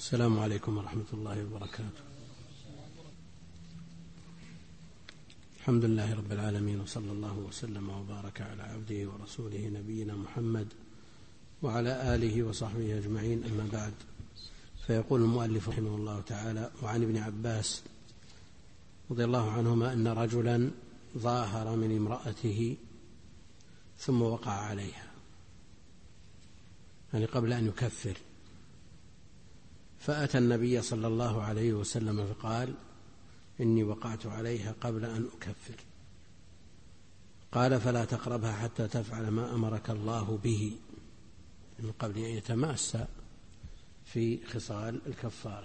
السلام عليكم ورحمة الله وبركاته. الحمد لله رب العالمين، وصلى الله وسلم وبارك على عبده ورسوله نبينا محمد وعلى آله وصحبه أجمعين، أما بعد. فيقول المؤلف رحمه الله تعالى: وعن ابن عباس رضي الله عنهما أن رجلا ظاهر من امرأته ثم وقع عليها، يعني قبل أن يكفر، فأتى النبي صلى الله عليه وسلم فقال: إني وقعت عليها قبل أن أكفر. قال: فلا تقربها حتى تفعل ما أمرك الله به، من قبل أن يتماسى في خصال الكفارة،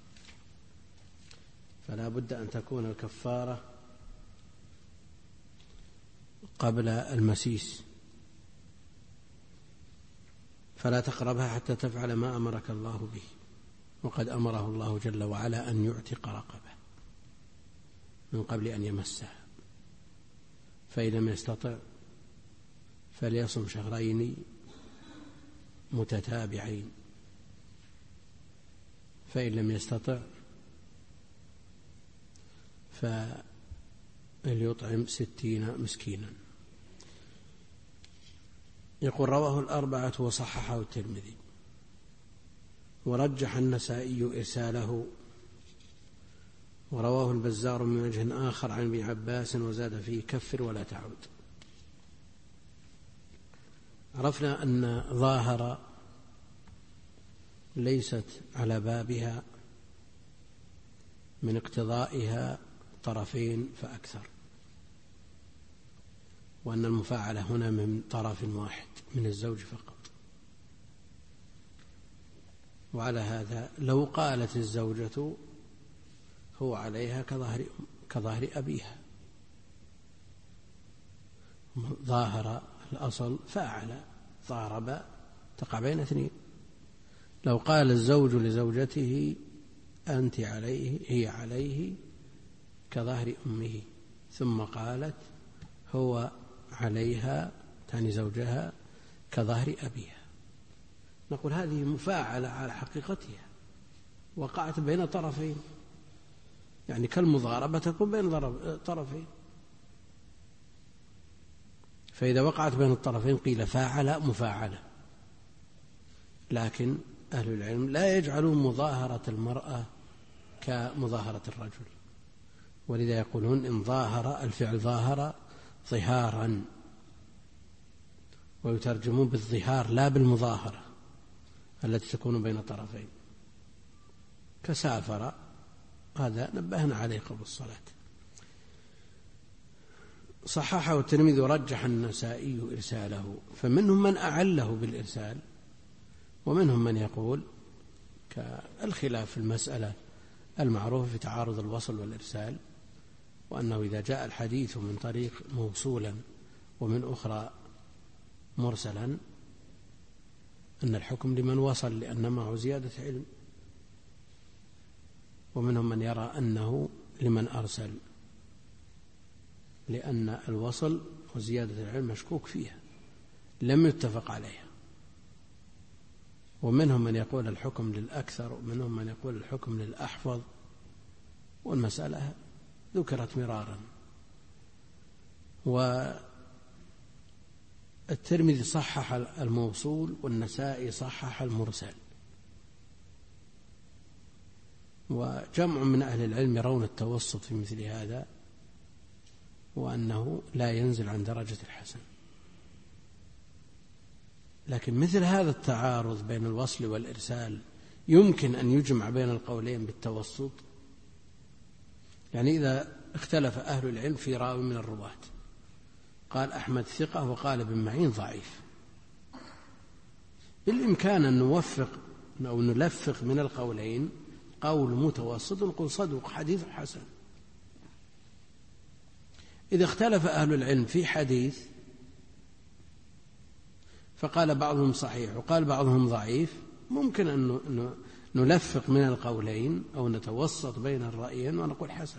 فلا بد أن تكون الكفارة قبل المسيس. فلا تقربها حتى تفعل ما أمرك الله به، وقد أمره الله جل وعلا أن يعتق رقبة من قبل أن يمسها، فإن لم يستطع فليصم شهرين متتابعين، فإن لم يستطع فليطعم 60 مسكينا. يقول: رواه الأربعة وصححه الترمذي، ورجح النسائي إرساله، ورواه البزار من وجه آخر عن ابن عباس وزاد فيه: كفر ولا تعود. عرفنا أن ظاهر ليست على بابها من اقتضائها طرفين فأكثر، وأن المفاعلة هنا من طرف واحد من الزوج فقط. وعلى هذا لو قالت الزوجة هو عليها كظاهر أبيها، ظاهر الأصل فأعلى، ضارب، تقع بين اثنين. لو قال الزوج لزوجته أنت عليه، هي عليه كظاهر أمه، ثم قالت هو عليها، تعني زوجها، كظاهر أبيها، نقول هذه مفاعلة على حقيقتها، وقعت بين طرفين، يعني كالمضاربة تكون بين طرفين. فإذا وقعت بين الطرفين قيل فاعل مفاعلة. لكن أهل العلم لا يجعلون مظاهرة المرأة كمظاهرة الرجل، ولذا يقولون إن ظاهر، الفعل ظاهر ظهارا، ويترجمون بالظهار لا بالمظاهرة التي تكون بين طرفين، كسافر، هذا نبهنا عليه قبل الصلاة. صححه الترمذي ورجح النسائي إرساله، فمنهم من أعله بالإرسال، ومنهم من يقول كالخلاف في المسألة المعروف في تعارض الوصل والإرسال، وأنه إذا جاء الحديث من طريق موصولا ومن أخرى مرسلا أن الحكم لمن وصل، لأن معه زيادة علم. ومنهم من يرى أنه لمن أرسل، لأن الوصل وزيادة العلم مشكوك فيها، لم يتفق عليها. ومنهم من يقول الحكم للأكثر، ومنهم من يقول الحكم للأحفظ، والمسألة ذكرت مرارا. والترمذي صحح الموصول، والنسائي صحح المرسل. وجمع من أهل العلم يرون التوسط في مثل هذا، وأنه لا ينزل عن درجة الحسن. لكن مثل هذا التعارض بين الوصل والإرسال يمكن أن يجمع بين القولين بالتوسط. يعني إذا اختلف أهل العلم في راوي من الرواة، قال أحمد ثقة وقال ابن معين ضعيف، بالإمكان أن نوفق أو نلفق من القولين قول متوسط، نقول صدوق حديث حسن. إذا اختلف أهل العلم في حديث فقال بعضهم صحيح وقال بعضهم ضعيف، ممكن أن نلفق من القولين أو نتوسط بين الرأيين ونقول حسن.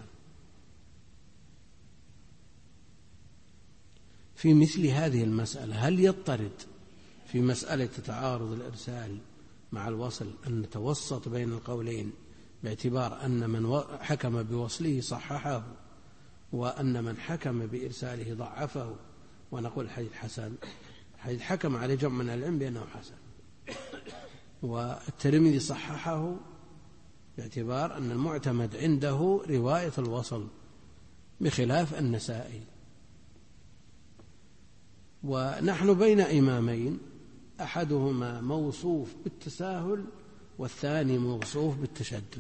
في مثل هذه المسألة هل يضطرد في مسألة تعارض الإرسال مع الوصل أن نتوسط بين القولين باعتبار أن من حكم بوصله صححه وأن من حكم بإرساله ضعفه، ونقول الحديث حسن، الحديث حكم عليه جمع من العلم بأنه حسن، والترمذي صححه باعتبار أن المعتمد عنده رواية الوصل بخلاف النسائي. ونحن بين إمامين أحدهما موصوف بالتساهل والثاني موصوف بالتشدد.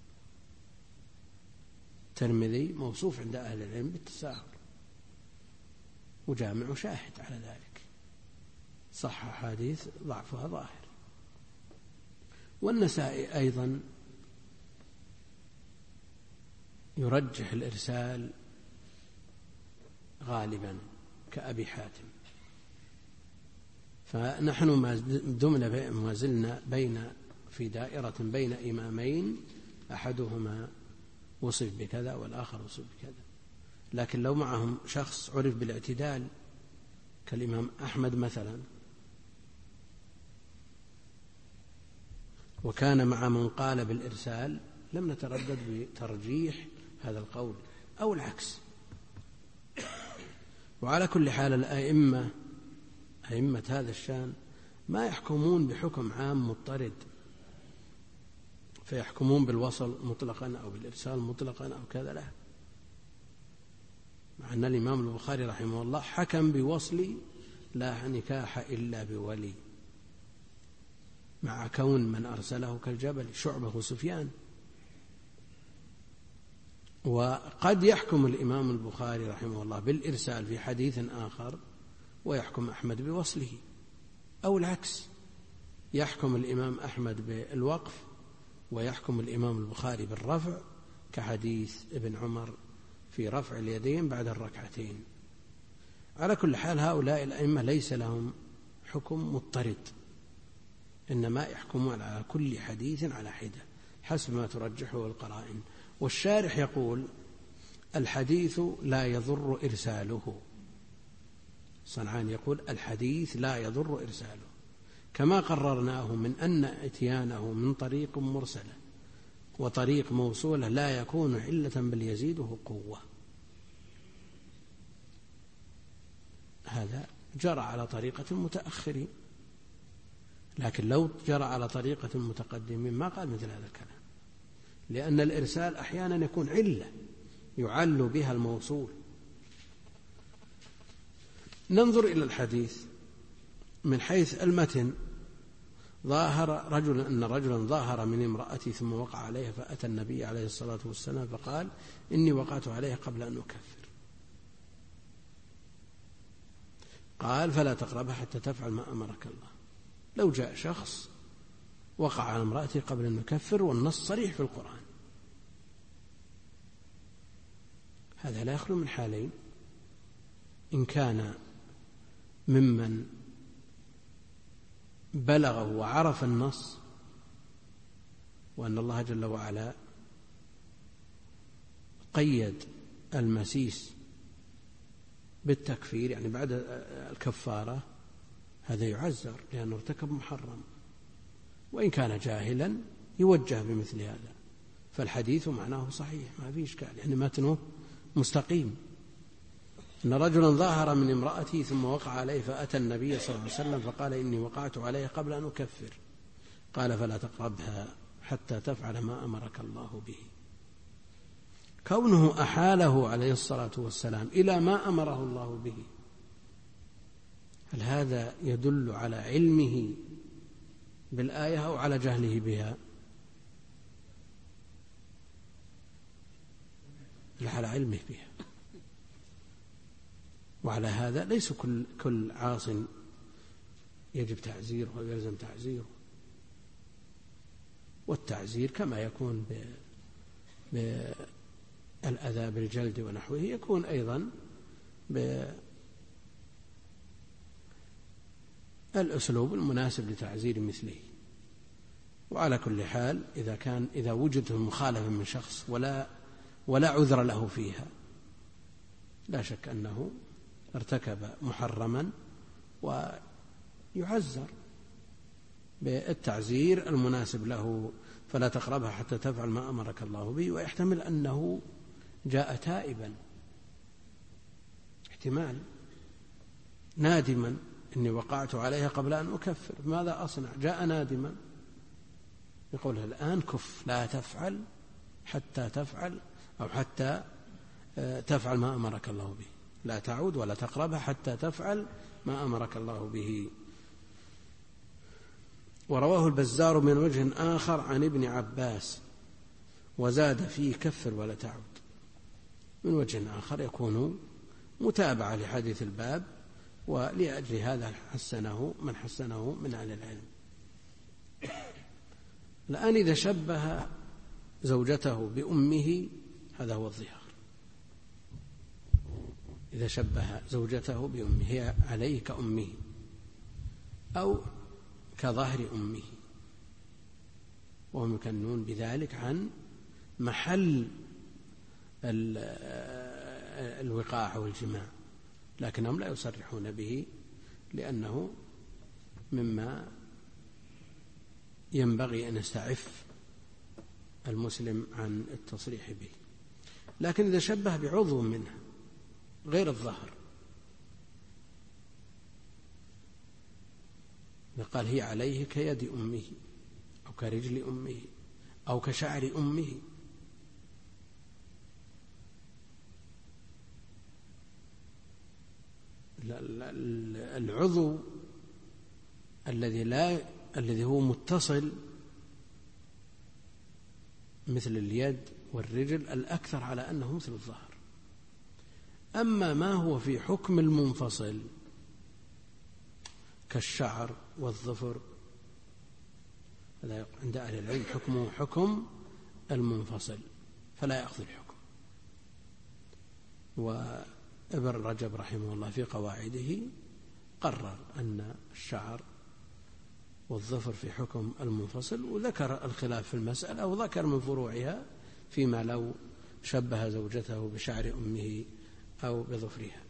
الترمذي موصوف عند أهل العلم بالتساهل وجامع شاهد على ذلك، صح حديث ضعفها ظاهر. والنسائي أيضا يرجح الإرسال غالبا كأبي حاتم. فنحن ما زلنا في دائرة بين إمامين أحدهما وصف بكذا والآخر وصف بكذا. لكن لو معهم شخص عرف بالاعتدال كالإمام أحمد مثلا، وكان مع من قال بالإرسال، لم نتردد بترجيح هذا القول أو العكس. وعلى كل حال الأئمة هذا الشان ما يحكمون بحكم عام مضطرد فيحكمون بالوصل مطلقا أو بالإرسال مطلقا أو كذا، لا. مع أن الإمام البخاري رحمه الله حكم بوصل لا نكاح إلا بولي، مع كون من أرسله كالجبل شعبة وسفيان. وقد يحكم الإمام البخاري رحمه الله بالإرسال في حديث آخر ويحكم أحمد بوصله، أو العكس، يحكم الإمام أحمد بالوقف ويحكم الإمام البخاري بالرفع كحديث ابن عمر في رفع اليدين بعد الركعتين. على كل حال هؤلاء الأئمة ليس لهم حكم مضطرد، إنما يحكمون على كل حديث على حدة حسب ما ترجحه القرائن. والشارح يقول الحديث لا يضر إرساله، صنعان يقول الحديث لا يضر إرساله، كما قررناه من أن اتيانه من طريق مرسلة وطريق موصولة لا يكون علة بل يزيده قوة. هذا جرى على طريقة المتأخرين، لكن لو جرى على طريقة المتقدمين ما قال مثل هذا الكلام، لأن الإرسال أحيانا يكون علة يعل بها الموصول. ننظر إلى الحديث من حيث المتن. أن رجلا ظاهر من امرأتي ثم وقع عليها فأتى النبي عليه الصلاة والسلام فقال إني وقعت عليها قبل أن أكفر. قال فلا تقربها حتى تفعل ما أمرك الله. لو جاء شخص وقع على امرأته قبل أن يكفر والنص صريح في القرآن، هذا لا يخلو من حالين: إن كان ممن بلغه وعرف النص وأن الله جل وعلا قيد المسيس بالتكفير يعني بعد الكفارة، هذا يعزر لأنه ارتكب محرم. وإن كان جاهلا يوجه بمثل هذا، فالحديث معناه صحيح ما في إشكال، يعني متنه مستقيم. أن رجلا ظاهر من امرأتي ثم وقع عليه فأتى النبي صلى الله عليه وسلم فقال إني وقعت عليه قبل أن أكفر. قال فلا تقربها حتى تفعل ما أمرك الله به. كونه أحاله عليه الصلاة والسلام إلى ما أمره الله به، هل هذا يدل على علمه بالآية أو على جهله بها؟ على علمه بها. وعلى هذا ليس كل عاص يجب تعزيره أو يلزم تعزيره، والتعزير كما يكون بالأذى بالجلد ونحوه يكون أيضا بالأسلوب المناسب لتعزير مثله. وعلى كل حال إذا وجدت مخالفة من شخص ولا عذر له فيها، لا شك أنه ارتكب محرما ويعزر بالتعزير المناسب له، فلا تقربها حتى تفعل ما أمرك الله به. ويحتمل أنه جاء تائبا، احتمال نادما، إني وقعت عليها قبل أن أكفر، ماذا أصنع؟ جاء نادما، يقول الآن كف، لا تفعل حتى تفعل، أو حتى تفعل ما أمرك الله به، لا تعود ولا تقربها حتى تفعل ما أمرك الله به. ورواه البزار من وجه آخر عن ابن عباس وزاد فيه كفر ولا تعود، من وجه آخر يكون متابعة لحديث الباب، ولأجل هذا حسنه من حسنه من أهل العلم. الآن إذا شبه زوجته بأمه هذا هو الظهار، إذا شبه زوجته بأمه، هي عليه كأمه أو كظهر أمه، وهم يكنون بذلك عن محل الوقاع والجماع، لكنهم لا يصرحون به لأنه مما ينبغي أن يستعف المسلم عن التصريح به. لكن إذا شبه بعضو منها غير الظهر، قال هي عليه كيد أمه أو كرجل أمه أو كشعر أمه، العضو الذي هو متصل مثل اليد والرجل الأكثر على أنه مثل الظهر. أما ما هو في حكم المنفصل كالشعر والظفر، هذا عند أهل العلم حكمه حكم المنفصل فلا يأخذ الحكم. وابن رجب رحمه الله في قواعده قرر أن الشعر والظفر في حكم المنفصل، وذكر الخلاف في المسألة وذكر من فروعها فيما لو شبه زوجته بشعر أمه أو بظفرها.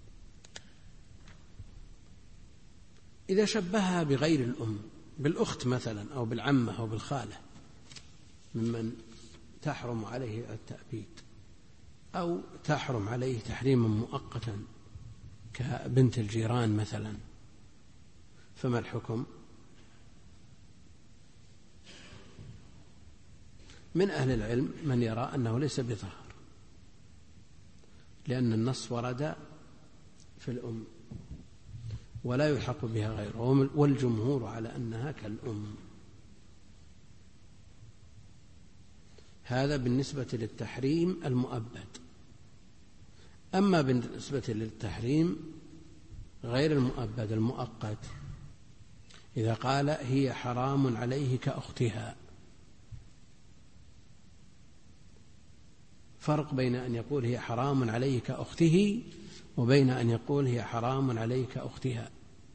إذا شبهها بغير الأم، بالأخت مثلا أو بالعمة أو بالخالة ممن تحرم عليه التأبيد أو تحرم عليه تحريما مؤقتا كبنت الجيران مثلا، فما الحكم؟ من أهل العلم من يرى أنه ليس بظهر، لأن النص ورد في الأم ولا يلحق بها غيره، والجمهور على أنها كالأم. هذا بالنسبة للتحريم المؤبد. أما بالنسبة للتحريم غير المؤبد المؤقت، إذا قال هي حرام عليه كأختها، فرق بين أن يقول هي حرام عليه كأخته وبين أن يقول هي حرام عليه كأختها.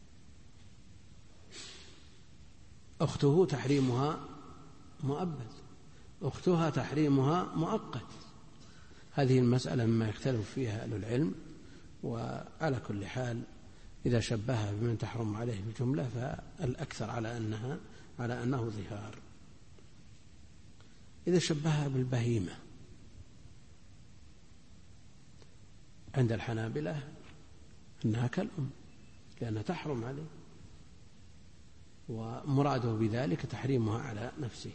أخته تحريمها مؤبد، أختها تحريمها مؤقت. هذه المسألة مما يختلف فيها أهل العلم. وعلى كل حال إذا شبهها بمن تحرم عليه بالجملة فالأكثر على أنه ظهار. إذا شبهها بالبهيمة عند الحنابلة أنها كالأم لأنها تحرم عليه، ومراده بذلك تحريمها على نفسه.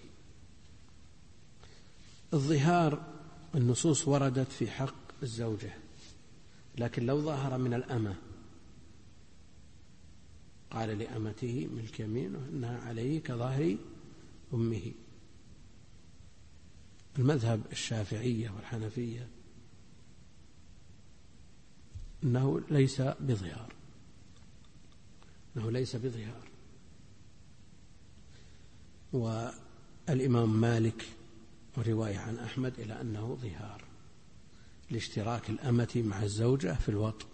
الظهار النصوص وردت في حق الزوجة، لكن لو ظهر من الأمة قال لأمته ملك يمينه إنها عليه كظهر أمه. المذهب الشافعية والحنفية أنه ليس بظهار، والإمام مالك ورواية عن أحمد إلى أنه ظهار لاشتراك الأمة مع الزوجة في الوطء.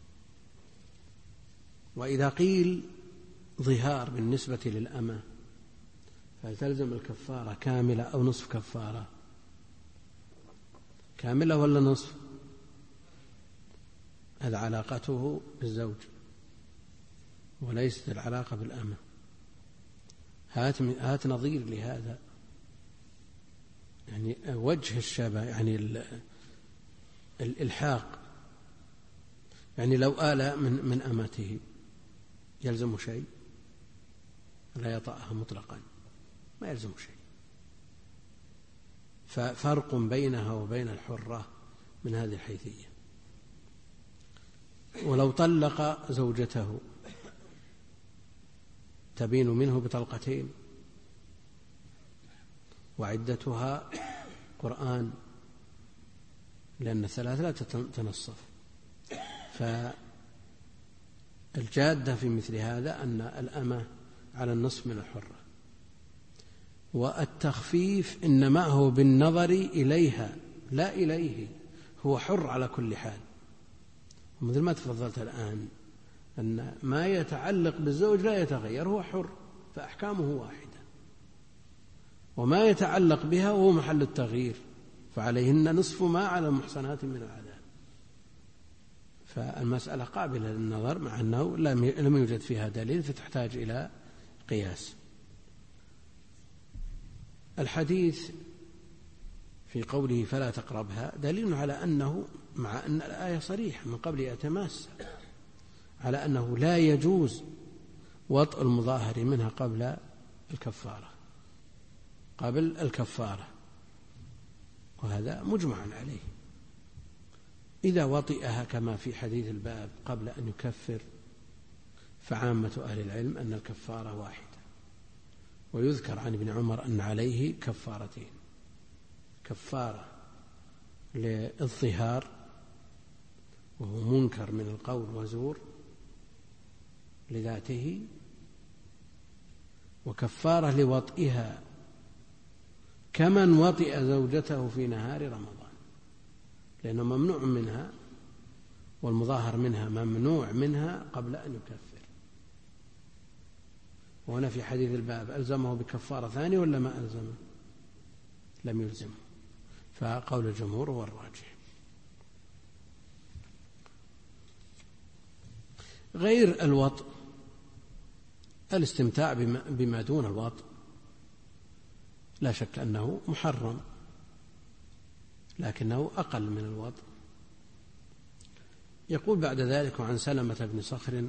وإذا قيل ظهار بالنسبة للأمة فتلزم الكفارة كاملة أو نصف كفارة؟ كاملة ولا نصف؟ هذا علاقته بالزوج وليست العلاقة بالأمة. هات نظير لهذا، يعني وجه الشبه، يعني الإلحاق. يعني لو آل من أمته يلزم شيء؟ لا يطأها مطلقا، ما يلزم شيء. ففرق بينها وبين الحرة من هذه الحيثية. ولو طلق زوجته تبين منه بطلقتين وعدتها قرآن، لأن الثلاث لا تتنصف. فالجادة في مثل هذا أن الأمة على النصف من الحرة، والتخفيف إنما هو بالنظر إليها لا إليه، هو حر على كل حال. مثل ما تفضلت الآن أن ما يتعلق بالزوج لا يتغير، هو حر فأحكامه واحدة، وما يتعلق بها هو محل التغيير، فعليهن نصف ما على المحصنات من العذاب. فالمسألة قابلة للنظر، مع أنه لم يوجد فيها دليل فتحتاج إلى قياس. الحديث في قوله فلا تقربها دليل على أنه، مع أن الآية صريحة من قبل يتماس، على أنه لا يجوز وطء المظاهر منها قبل الكفارة، وهذا مجمع عليه. إذا وطئها كما في حديث الباب قبل أن يكفر فعامة أهل العلم أن الكفارة واحدة. ويذكر عن ابن عمر أن عليه كفارتين: كفارة للظهار وهو منكر من القول وزور لذاته، وكفارة لوطئها كمن وطئ زوجته في نهار رمضان، لأنه ممنوع منها، والمظاهر منها ممنوع منها قبل أن يكفر. وهنا في حديث الباب ألزمه بكفارة ثانية ولا ما ألزمه؟ لم يلزمه. فقول الجمهور هو الراجح. غير الوطء، الاستمتاع بما دون الوطء لا شك أنه محرم، لكنه أقل من الوطء. يقول بعد ذلك: وعن سلمة بن صخر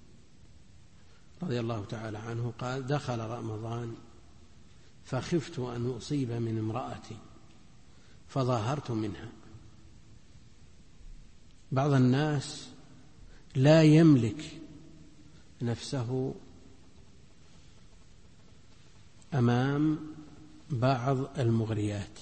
رضي الله تعالى عنه قال: دخل رمضان فخفت أن أصيب من امرأتي فظاهرت منها. بعض الناس لا يملك نفسه أمام بعض المغريات،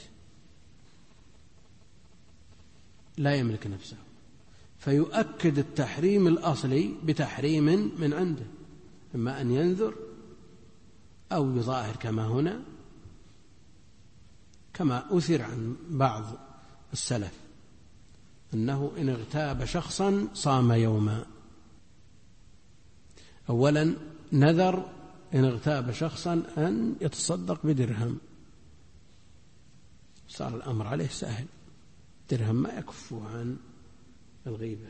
لا يملك نفسه، فيؤكد التحريم الأصلي بتحريم من عنده، إما أن ينذر أو يظاهر، كما هنا، كما أثر عن بعض السلف أنه إن اغتاب شخصا صام يوما. أولا نذر إن اغتاب شخصا أن يتصدق بدرهم، صار الأمر عليه سهل، درهم ما يكفه عن الغيبة.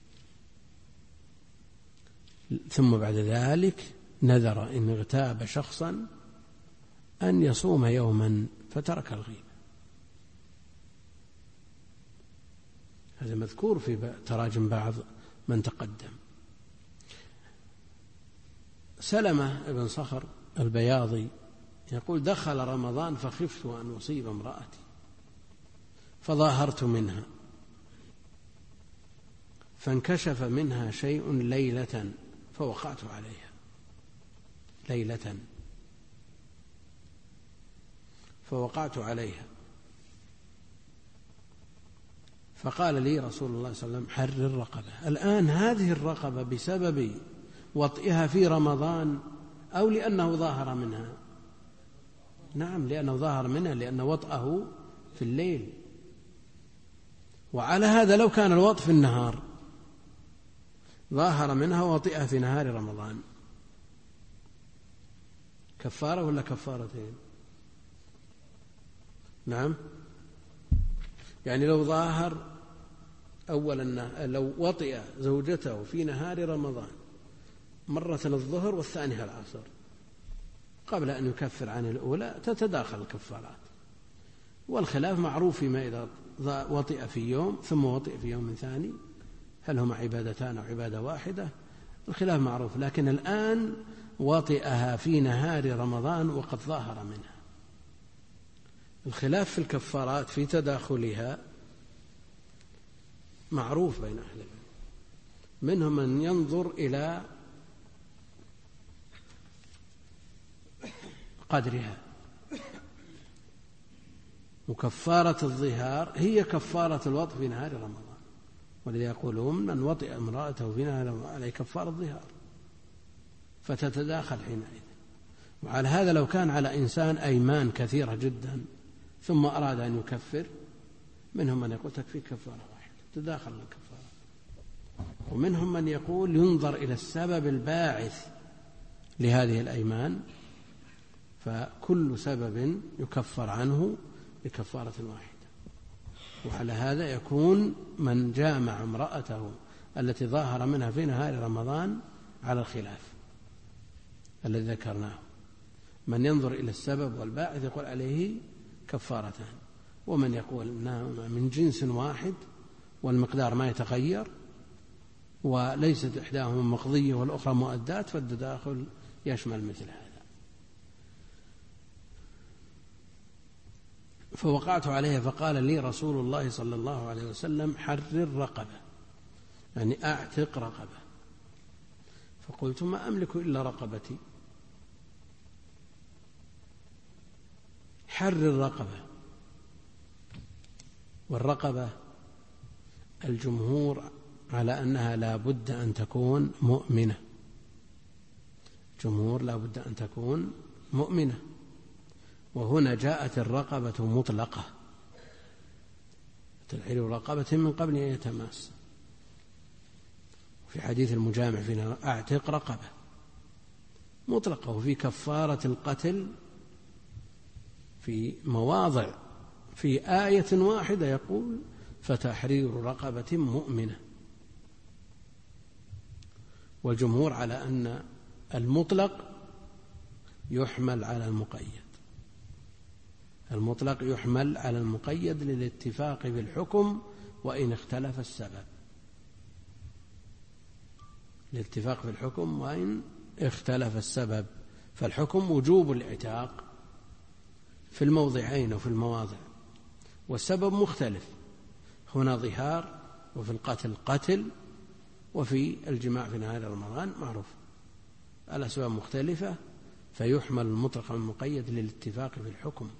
ثم بعد ذلك نذر إن اغتاب شخصا أن يصوم يوما فترك الغيبة. هذا مذكور في تراجم بعض من تقدم. سلمة بن صخر البياضي يقول: دخل رمضان فخفت أن أصيب امرأتي فظاهرت منها فانكشف منها شيء ليلة فوقعت عليها. ليلة فوقعت عليها فقال لي رسول الله صلى الله عليه وسلم: حرر الرقبة. الآن هذه الرقبة بسبب وطئها في رمضان أو لأنه ظاهر منها؟ نعم، لأنه ظاهر منها، لأن وطئه في الليل. وعلى هذا لو كان الوطء في النهار ظاهر منها وطئها في نهار رمضان، كفارة ولا كفارتين؟ نعم، يعني لو ظاهر أولا، لو وطئ زوجته في نهار رمضان مرة الظهر والثانية العصر، قبل أن يكفر عن الأولى تتداخل الكفارات. والخلاف معروف فيما إذا وطئ في يوم ثم وطئ في يوم ثاني، هل هما عبادتان أو عبادة واحدة؟ الخلاف معروف. لكن الآن وطئها في نهار رمضان وقد ظاهر منها. الخلاف في الكفارات في تداخلها معروف بين أهل العلم، منهم من ينظر إلى قدرها، وكفارة الظهار هي كفارة الوطء في نهار رمضان، ولذا يقولون من وطئ امرأته في نهار رمضان عليه كفارة الظهار، فتتداخل حينئذ. وعلى هذا لو كان على إنسان أيمان كثيرة جدا ثم أراد أن يكفر، منهم من يقول تكفي كفارة واحدة تداخل الكفارة، ومنهم من يقول ينظر إلى السبب الباعث لهذه الأيمان، فكل سبب يكفر عنه بكفارة واحدة. وعلى هذا يكون من جامع امرأته التي ظاهر منها في نهار رمضان على الخلاف الذي ذكرناه. من ينظر إلى السبب والباعث يقول عليه كفارتان، ومن يقول أنها من جنس واحد والمقدار ما يتغير وليست إحداهما مقضية والأخرى مؤدات، فالتداخل يشمل مثل هذا. فوقعت عليها فقال لي رسول الله صلى الله عليه وسلم حرر رقبة، يعني أعتق رقبة. فقلت ما أملك إلا رقبتي. حرر رقبة، والرقبة الجمهور على أنها لا بد أن تكون مؤمنة، جمهور لا بد أن تكون مؤمنة. وهنا جاءت الرقبة مطلقة، تحرير رقبة من قبل أن يتماس. في حديث المجامع فينا أعتق رقبة مطلقة. وفي كفارة القتل في مواضع في آية واحدة يقول فتحرير رقبة مؤمنة. والجمهور على أن المطلق يحمل على المقيد، المطلق يحمل على المقيد للاتفاق بالحكم وإن اختلف السبب، الاتفاق في الحكم وإن اختلف السبب. فالحكم وجوب الاعتاق في الموضعين وفي المواضع، والسبب مختلف، هنا ظهار وفي القتل قتل وفي الجماع في نهار رمضان معروف، الأسباب مختلفة، فيحمل المطلق على المقيد للاتفاق في الحكم.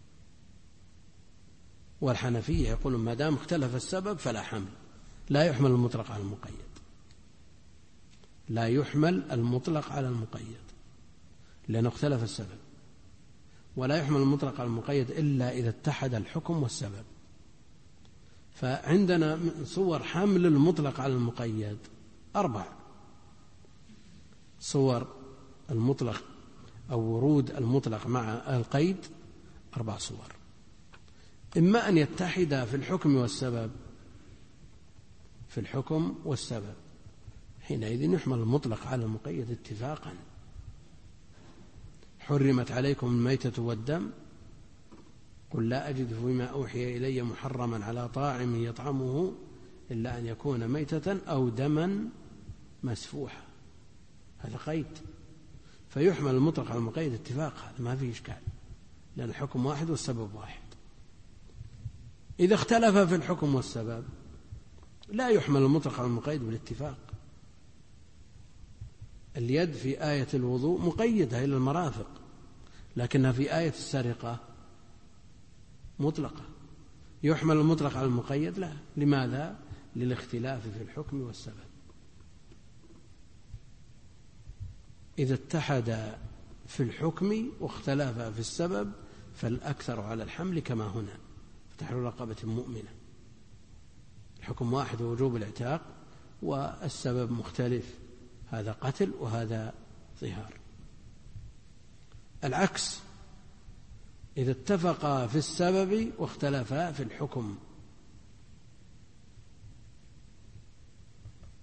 والحنفية يقولون ما دام اختلف السبب فلا حمل، لا يحمل المطلق على المقيد، لا يحمل المطلق على المقيد لأنه اختلف السبب، ولا يحمل المطلق على المقيد إلا إذا اتحد الحكم والسبب. فعندنا صور حمل المطلق على المقيد 4 صور، المطلق أو ورود المطلق مع القيد 4 صور، إما أن يتحد في الحكم والسبب، في الحكم والسبب، حينئذ يحمل المطلق على المقيد اتفاقا. حرمت عليكم الميتة والدم، قل لا أجد فيما أوحي إلي محرما على طاعم يطعمه إلا أن يكون ميتة أو دما مسفوحا، هذا قيد، فيحمل المطلق على المقيد اتفاق، هذا ما فيه إشكال لأن الحكم واحد والسبب واحد. إذا اختلف في الحكم والسبب لا يحمل المطلق على المقيد بالاتفاق. اليد في آية الوضوء مقيدة إلى المرافق، لكنها في آية السرقة مطلقة، يحمل المطلق على المقيد لا. لماذا؟ للاختلاف في الحكم والسبب. إذا اتحد في الحكم واختلف في السبب فالأكثر على الحمل كما هنا، فتحرير رقبة مؤمنة، الحكم واحد ووجوب الاعتاق والسبب مختلف، هذا قتل وهذا ظهار. العكس إذا اتفقا في السبب واختلفا في الحكم،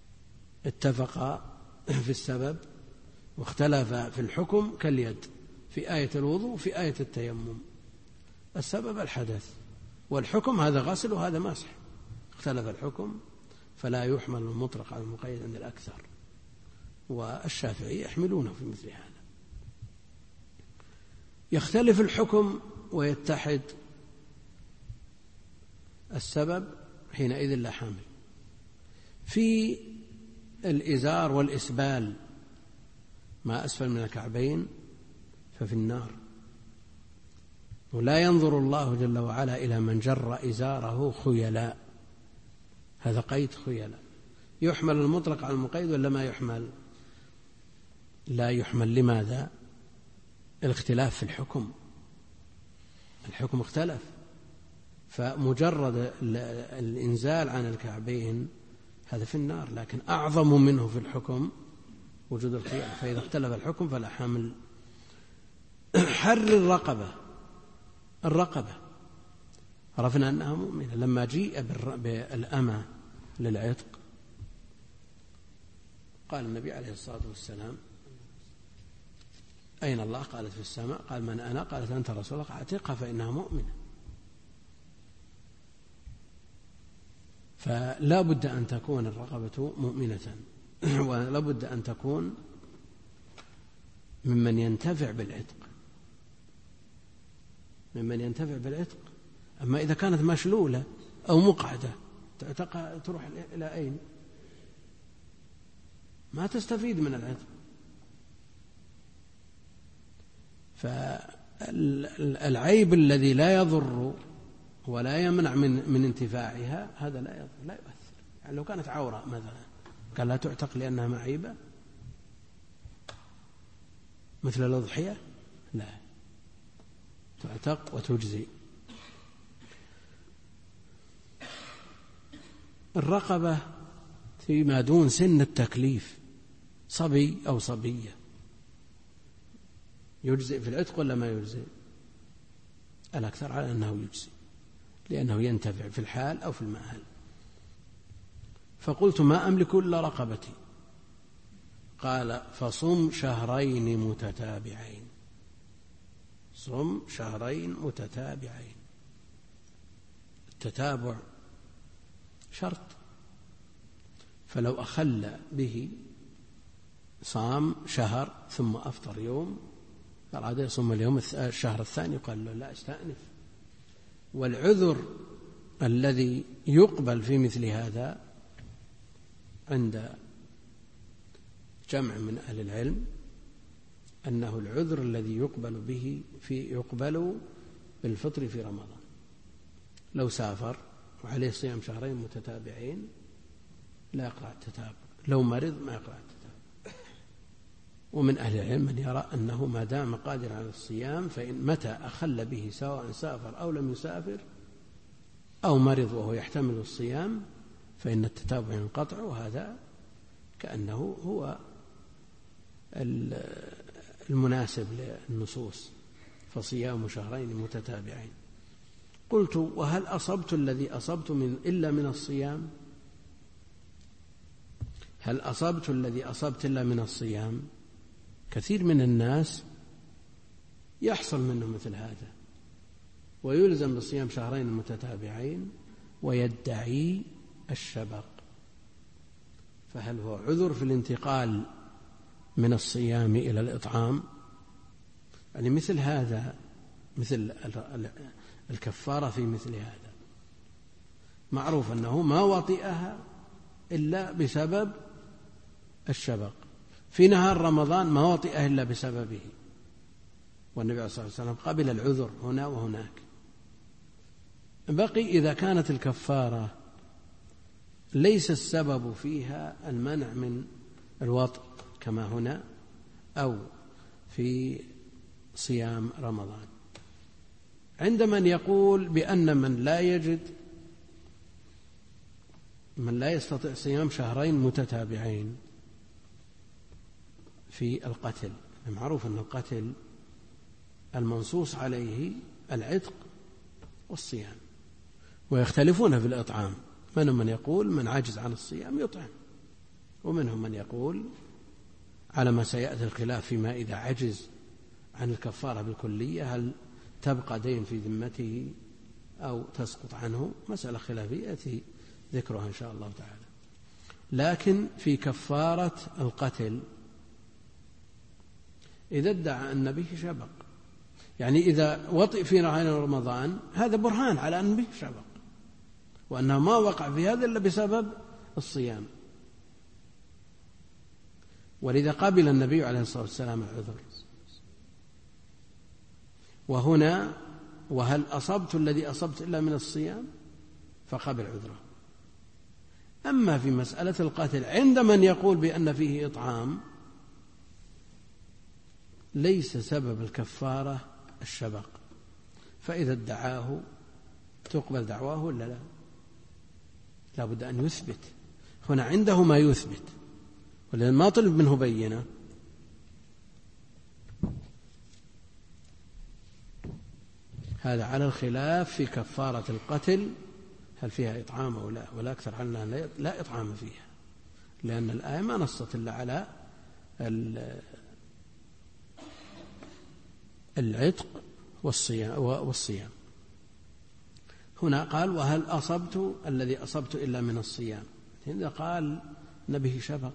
اتفقا في السبب واختلفا في الحكم كاليد في آية الوضوء وفي آية التيمم. السبب الحدث، والحكم هذا غسل وهذا مسح. اختلف الحكم فلا يحمل المطلق على المقيد عند الأكثر، والشافعي يحملونه في مثل هذا. يختلف الحكم ويتحد السبب، حينئذ لا حامل. في الإزار والإسبال ما أسفل من الكعبين ففي النار، ولا ينظر الله جل وعلا إلى من جر إزاره خيلاء. هذا قيد خيلاء. يحمل المطلق على المقيد ولا ما يحمل؟ لا يحمل. لماذا؟ الاختلاف في الحكم. الحكم اختلف، فمجرد الإنزال عن الكعبين هذا في النار، لكن أعظم منه في الحكم وجود الخيار. فإذا اختلف الحكم فلا حامل. حر الرقبة عرفنا أنها مؤمنة. لما جيء بالأمة للعتق قال النبي عليه الصلاة والسلام: أين الله؟ قالت: في السماء. قال: من أنا؟ قالت: أنت رسول الله. اعتقها فإنها مؤمنة. فلا بد أن تكون الرقبة مؤمنة، ولا بد أن تكون ممن ينتفع بالعتق. أما إذا كانت مشلولة أو مقعدة تروح إلى أين؟ ما تستفيد من العتق. فالعيب الذي لا يضر ولا يمنع من انتفاعها هذا لا يضر، لا يؤثر. يعني لو كانت عورة مثلا قال لا تعتق لأنها معيبة مثل الأضحية، لا، تعتق وتجزي. الرقبة فيما دون سن التكليف، صبي أو صبية، يجزئ في العتق ولا ما يجزئ؟ الأكثر على أنه يجزئ، لأنه ينتفع في الحال أو في المآل. فقلت: ما أملك إلا رقبتي. قال: فصم شهرين متتابعين. صم شهرين متتابعين. التتابع شرط، فلو أخل به صام شهر ثم أفطر يوم أراد يصوم اليوم الشهر الثاني قال له: لا، استأنف. والعذر الذي يقبل في مثل هذا عند جمع من أهل العلم أنه العذر الذي يقبل بالفطر في رمضان. لو سافر وعليه صيام شهرين متتابعين لا يقرأ التتابع، لو مرض ما يقرأ التتابع. ومن أهل العلم من يرى أنه ما دام قادر على الصيام فإن متى أخل به سواء سافر أو لم يسافر أو مرض وهو يحتمل الصيام فإن التتابع ينقطع، وهذا كأنه هو المناسب للنصوص، فصيام شهرين متتابعين. قلت: وهل أصبت الذي أصبت إلا من الصيام؟ هل أصبت الذي أصبت إلا من الصيام؟ كثير من الناس يحصل منه مثل هذا ويلزم بصيام شهرين متتابعين ويدعي الشبق، فهل هو عذر في الانتقال من الصيام إلى الإطعام؟ يعني مثل هذا، مثل الكفارة في مثل هذا معروف أنه ما وطئها إلا بسبب الشبق. في نهار رمضان ما وطئه إلا بسببه، والنبي صلى الله عليه وسلم قبل العذر هنا وهناك. بقي إذا كانت الكفارة ليس السبب فيها المنع من الوطء كما هنا أو في صيام رمضان، عند من يقول بأن من لا يستطيع صيام شهرين متتابعين في القتل. معروف أن القتل المنصوص عليه العتق والصيام، ويختلفون في الإطعام. منهم من يقول من عجز عن الصيام يطعم، ومنهم من يقول على ما سيأتي الخلاف فيما إذا عجز عن الكفارة بالكلية، هل تبقى دين في ذمته أو تسقط عنه، مسألة خلافية يأتي ذكرها إن شاء الله تعالى. لكن في كفارة القتل إذا ادعى أن به شبق، يعني إذا وطئ في نهار رمضان هذا برهان على أن به شبق وأنه ما وقع في هذا إلا بسبب الصيام، ولذا قبل النبي عليه الصلاة والسلام العذر. وهنا وهل أصبت الذي أصبت إلا من الصيام فقبل عذره. أما في مسألة القتل عند من يقول بأن فيه إطعام ليس سبب الكفارة الشبق، فإذا ادعاه تقبل دعواه ولا لا؟ لا بد أن يثبت، هنا عنده ما يثبت، ولأن ما طلب منه بينة. هذا على الخلاف في كفارة القتل هل فيها إطعام أو لا، ولا أكثر عنها لا إطعام فيها، لأن الآية ما نصت إلا على العتق والصيام. هنا قال وهل أصبت الذي أصبت إلا من الصيام، إذا قال نبه شبق،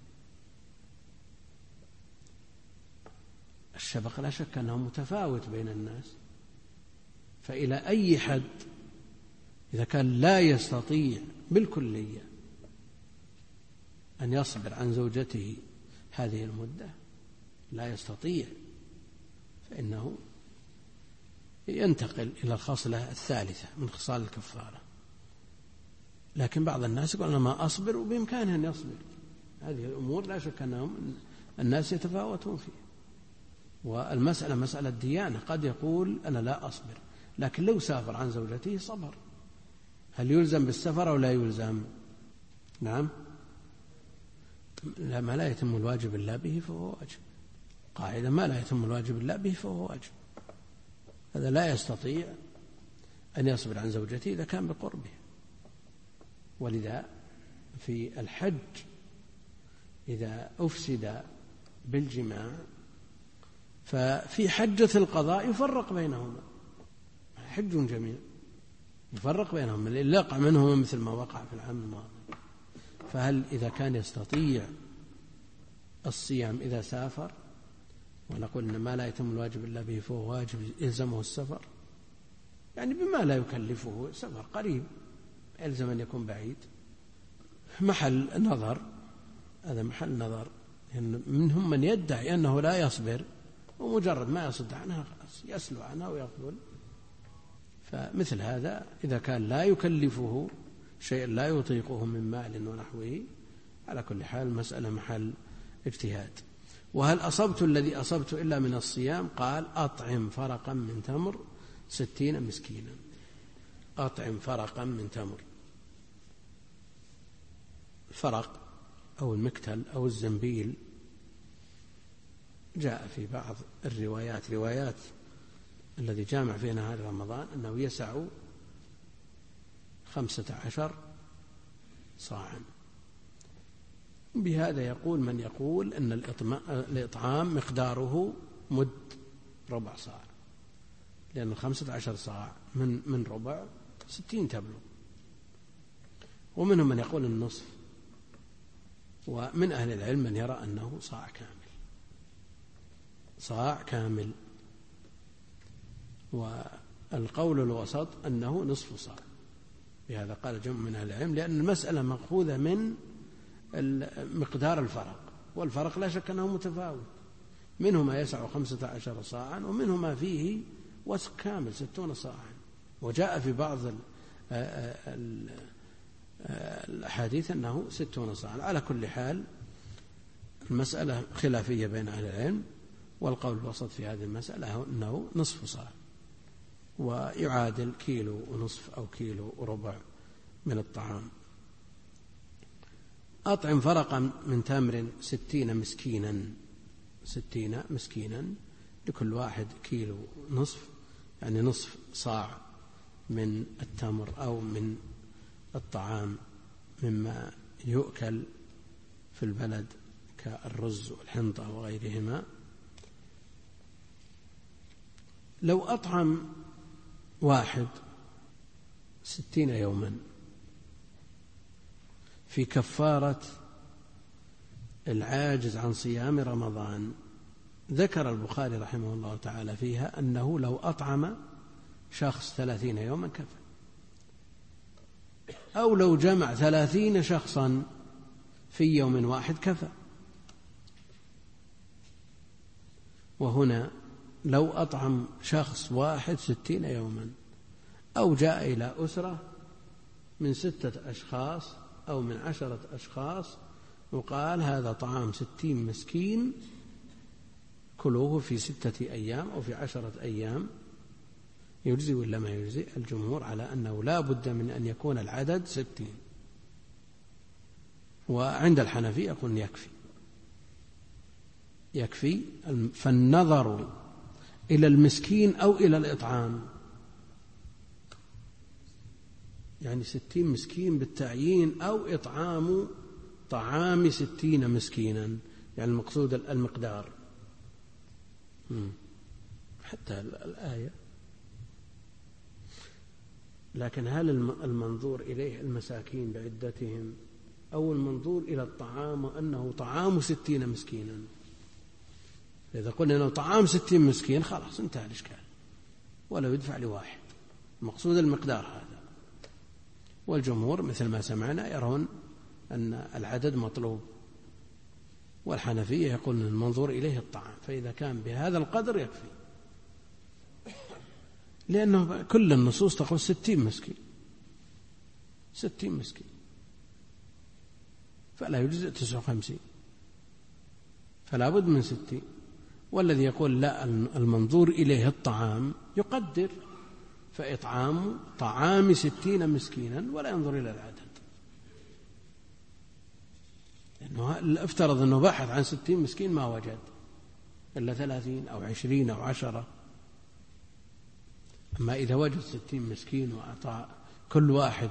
الشبق لا شك أنه متفاوت بين الناس، فإلى أي حد إذا كان لا يستطيع بالكلية أن يصبر عن زوجته هذه المدة، لا يستطيع، فإنه ينتقل إلى الخصلة الثالثة من خصال الكفارة. لكن بعض الناس يقول أنا ما أصبر وبإمكانه أن يصبر. هذه الأمور لا شك أنهم الناس يتفاوتون فيها، والمسألة مسألة ديانة، قد يقول أنا لا أصبر، لكن لو سافر عن زوجته صبر. هل يلزم بالسفر أو لا يلزم؟ نعم، ما لا يتم الواجب إلا به فهو واجب، قاعدة ما لا يتم الواجب إلا به فهو واجب. هذا لا يستطيع أن يصبر عن زوجته إذا كان بقربه. ولذا في الحج إذا أفسد بالجماع ففي حجة القضاء يفرق بينهما، حج جميع يفرق بينهم، اللي يقع منهما مثل ما وقع في العام الماضي. فهل إذا كان يستطيع الصيام إذا سافر، ونقول إن ما لا يتم الواجب إلا به فهو واجب يلزمه السفر، يعني بما لا يكلفه سفر قريب، يلزم أن يكون بعيد، محل نظر، هذا محل نظر. يعني منهم من يدعي أنه لا يصبر ومجرد ما يصد عنها خلاص يسلو عنها ويقبل. فمثل هذا إذا كان لا يكلفه شيء لا يطيقه من مال ونحوه، على كل حال المسألة محل اجتهاد. وهل أصبت الذي أصبت إلا من الصيام؟ قال أطعم فرقا من تمر 60 مسكينا. أطعم فرقا من تمر، الفرق أو المكتل أو الزنبيل جاء في بعض الروايات، روايات الذي جامع في نهار رمضان أنه يسع 15 صاعا. بهذا يقول من يقول أن الإطعام مقداره مد ربع صاع، لأن 15 صاع من ربع 60 تبلغ. ومنهم من يقول النصف، ومن أهل العلم من يرى أنه صاع كامل، صاع كامل. والقول الوسط أنه نصف صاع، بهذا قال جمع من أهل العلم، لأن المسألة مأخوذة من مقدار الفرق، والفرق لا شك أنه متفاوت، منه ما يسع 15 صاعا ومنه ما فيه وسق كامل 60 صاعا. وجاء في بعض الأحاديث أنه 60 صاعا. على كل حال المسألة خلافية بين أهل العلم، والقول الوسط في هذه المسألة أنه نصف صاع، ويعادل كيلو ونصف أو كيلو وربع من الطعام. أطعم فرقا من تمر 60 مسكينا، 60 مسكينا، لكل واحد كيلو نصف، يعني نصف صاع من التمر أو من الطعام مما يؤكل في البلد كالرز والحنطة وغيرهما. لو أطعم واحد 60 يوما في كفارة العاجز عن صيام رمضان، ذكر البخاري رحمه الله تعالى فيها أنه لو أطعم شخص 30 يوما كفى، أو لو جمع 30 شخصا في يوم واحد كفى. وهنا لو أطعم شخص واحد 60 يوما، أو جاء إلى أسرة من 6 أشخاص أو من 10 أشخاص وقال هذا طعام 60 مسكين كلوه في 6 أيام أو في 10 أيام، يجزي ولا ما يجزي؟ الجمهور على أنه لا بد من أن يكون العدد 60، وعند الحنفية يقول يكفي. فالنظر إلى المسكين أو إلى الإطعام، يعني 60 مسكين بالتعيين أو إطعام طعام 60 مسكينا، يعني المقصود المقدار. حتى الآية. لكن هل المنظور إليه المساكين بعدتهم، أو المنظور إلى الطعام وأنه طعام 60 مسكينا؟ إذا قلنا أنه طعام 60 مسكين خلاص انتهى الإشكال، ولو يدفع لواحد، المقصود المقدار هذا. والجمهور مثل ما سمعنا يرون أن العدد مطلوب، والحنفية يقول أن المنظور إليه الطعام، فإذا كان بهذا القدر يكفي، لأنه كل النصوص تقول 60 مسكين 60 مسكين، فلا يجزئ 59، فلا بد من 60. والذي يقول لا المنظور إليه الطعام يقدر، فإطعام طعام 60 مسكينا ولا ينظر إلى العدد، لأنه افترض أنه بحث عن 60 مسكين ما وجد إلا 30 أو 20 أو 10. أما إذا وجد 60 مسكين وأعطى كل واحد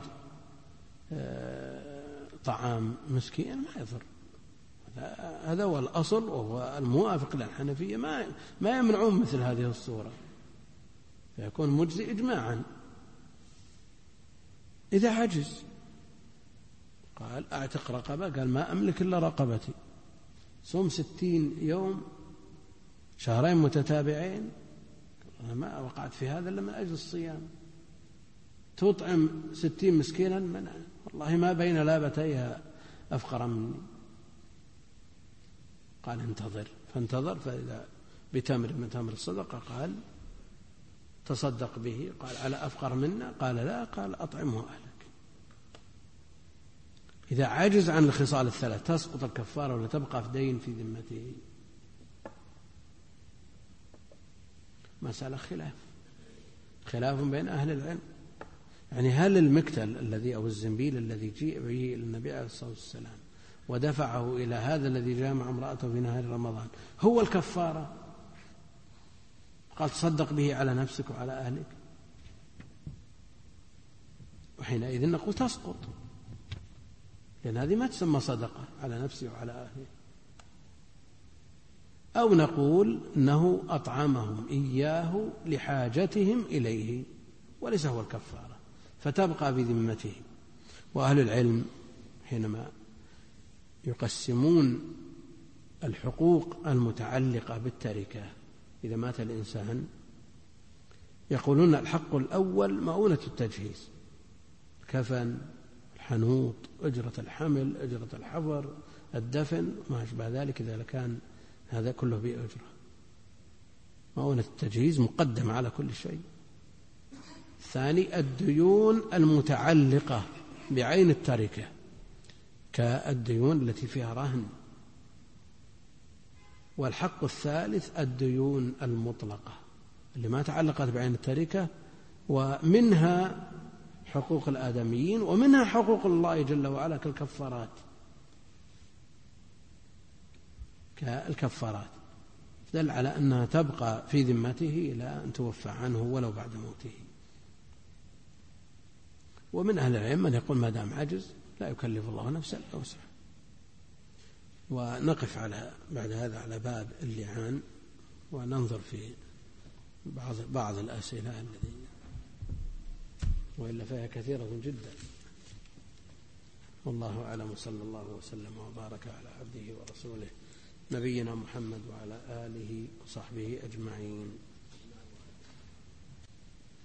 طعام مسكين ما يضر. هذا هو الأصل، وهو الموافق للحنفية، ما يمنعون مثل هذه الصورة، فيكون مجزي إجماعا. إذا عجز قال أعتق رقبة، قال ما أملك إلا رقبتي، صوم 60 يوم شهرين متتابعين، أنا ما وقعت في هذا إلا من أجل الصيام. تطعم 60 مسكينا، من والله ما بين لابتيها أفقر مني. قال انتظر، فانتظر، فإذا بتمر من تمر الصدقة قال تصدق به، قال على أفقر منا، قال لا، قال أطعمه أهلك. إذا عجز عن الخصال الثلاث تسقط الكفارة ولا تبقى في دين في ذمته؟ مسألة خلاف بين أهل العلم. يعني هل المكتل الذي أو الزنبيل الذي جيء به النبي عليه الصلاة والسلام ودفعه إلى هذا الذي جامع امرأته في نهار رمضان هو الكفارة؟ قال تصدق به على نفسك وعلى أهلك، وحينئذ نقول تسقط، لأن هذه ما تسمى صدقة على نفسه وعلى أهله. أو نقول أنه أطعمهم إياه لحاجتهم إليه وليس هو الكفارة، فتبقى بذمته. وأهل العلم حينما يقسمون الحقوق المتعلقة بالتركة إذا مات الإنسان يقولون الحق الأول مؤونة التجهيز، الكفن، الحنوط، أجرة الحمل، أجرة الحفر، الدفن وما أشبه ذلك، إذا كان هذا كله بأجرة. مؤونة التجهيز مقدمة على كل شيء. الثاني الديون المتعلقة بعين التركة كالديون التي فيها رهن. والحق الثالث الديون المطلقة اللي ما تعلقت بعين التركة، ومنها حقوق الآدميين ومنها حقوق الله جل وعلا كالكفارات، دل على أنها تبقى في ذمته إلى أن توفى عنه ولو بعد موته. ومن أهل العلم من يقول ما دام عجز لا يكلف الله نفسا إلا وسعها. ونقف بعد هذا على باب اللعان وننظر في بعض الأسئلة التي وإلا فهي كثيرة جدا. والله أعلم، صلى الله وسلم وبارك على عبده ورسوله نبينا محمد وعلى آله وصحبه أجمعين.